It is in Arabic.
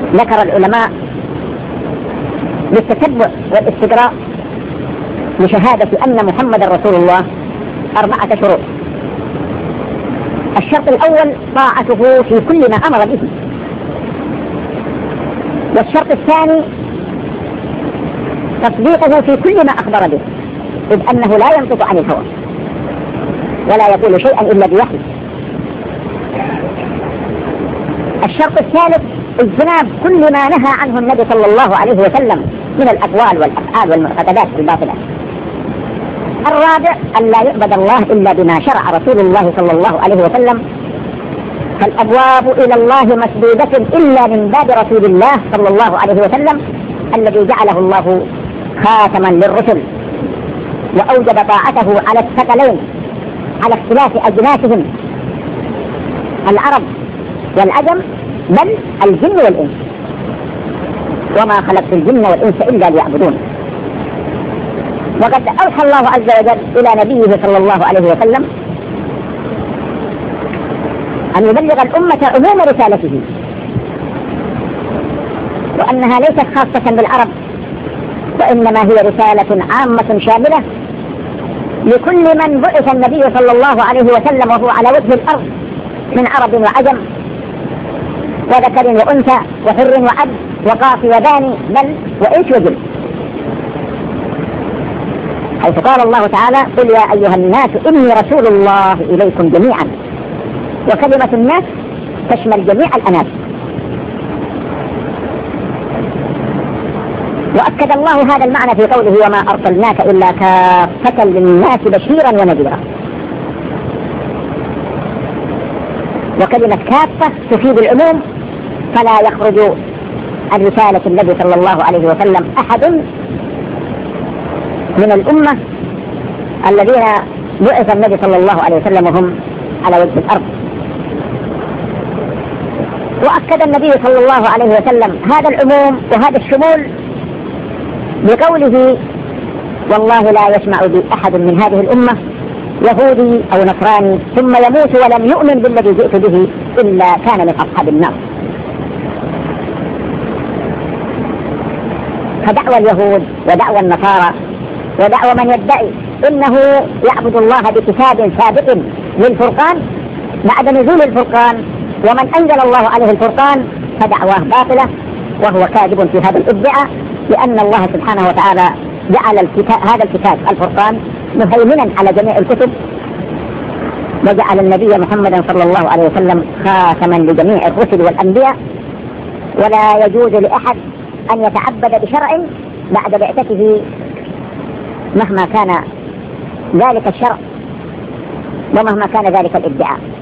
ذكر العلماء للتتبع والاستقراء لشهادة أن محمد رسول الله 4 شروط. الشرط الأول طاعته في كل ما أمر به، والشرط الثاني تصديقه في كل ما أخبر به، إذ أنه لا ينطق عن الهوى ولا يقول شيئا إلا بوحي. الشرط الثالث اجتناب كل ما نهى عنه النبي صلى الله عليه وسلم من الأقوال والأفعال والمعتقدات الباطلة. الرابع أن لا يعبد الله إلا بما شرع رسول الله صلى الله عليه وسلم، فالأبواب إلى الله مسدودة إلا من باب رسول الله صلى الله عليه وسلم الذي جعله الله خاتما للرسل، وأوجب طاعته على الثقلين على اختلاف أجناسهم العرب والعجم بل الجن والإنس، وما خلقت الجن والإنس إلا ليعبدون. وقد أوحى الله عز وجل إلى نبيه صلى الله عليه وسلم أن يبلغ الأمة عموم رسالته، وأنها ليست خاصة بالعرب، وإنما هي رسالة عامة شاملة لكل من بعث النبي صلى الله عليه وسلم وهو على وجه الأرض من عرب وعجم وذكر وأنثى وحر وعبد وقاف وباني بل وإنس وجن، حيث قال الله تعالى: قل يا أيها الناس إني رسول الله إليكم جميعا، وكلمة الناس تشمل جميع الأناس. وأكد الله هذا المعنى في قوله: وما أرسلناك إلا كافة للناس بشيرا ونذيرا. وكلمة كافة تفيد العموم، فلا يخرج عن رسالة النبي صلى الله عليه وسلم أحد من الأمة الذين بعث النبي صلى الله عليه وسلم وهم على وجه الأرض. وأكد النبي صلى الله عليه وسلم هذا العموم وهذا الشمول بقوله: والله لا يسمع بي أحد من هذه الأمة يهودي أو نصراني ثم يموت ولم يؤمن بالذي جئت به إلا كان من أصحاب النار. فدعوى اليهود ودعوى النصارى ودعوى من يدعي إنه يعبد الله بكتاب سابق للفرقان بعد نزول الفرقان ومن أنزل الله عليه الفرقان فدعواه باطلة، وهو كاذب في هذا الادعاء، لأن الله سبحانه وتعالى جعل هذا الكتاب الفرقان مهيمنا على جميع الكتب، وجعل النبي محمدا صلى الله عليه وسلم خاتما لجميع الرسل والأنبياء، ولا يجوز لأحد أن يتعبد بشرع بعد بعثته مهما كان ذلك الشرع ومهما كان ذلك الادعاء.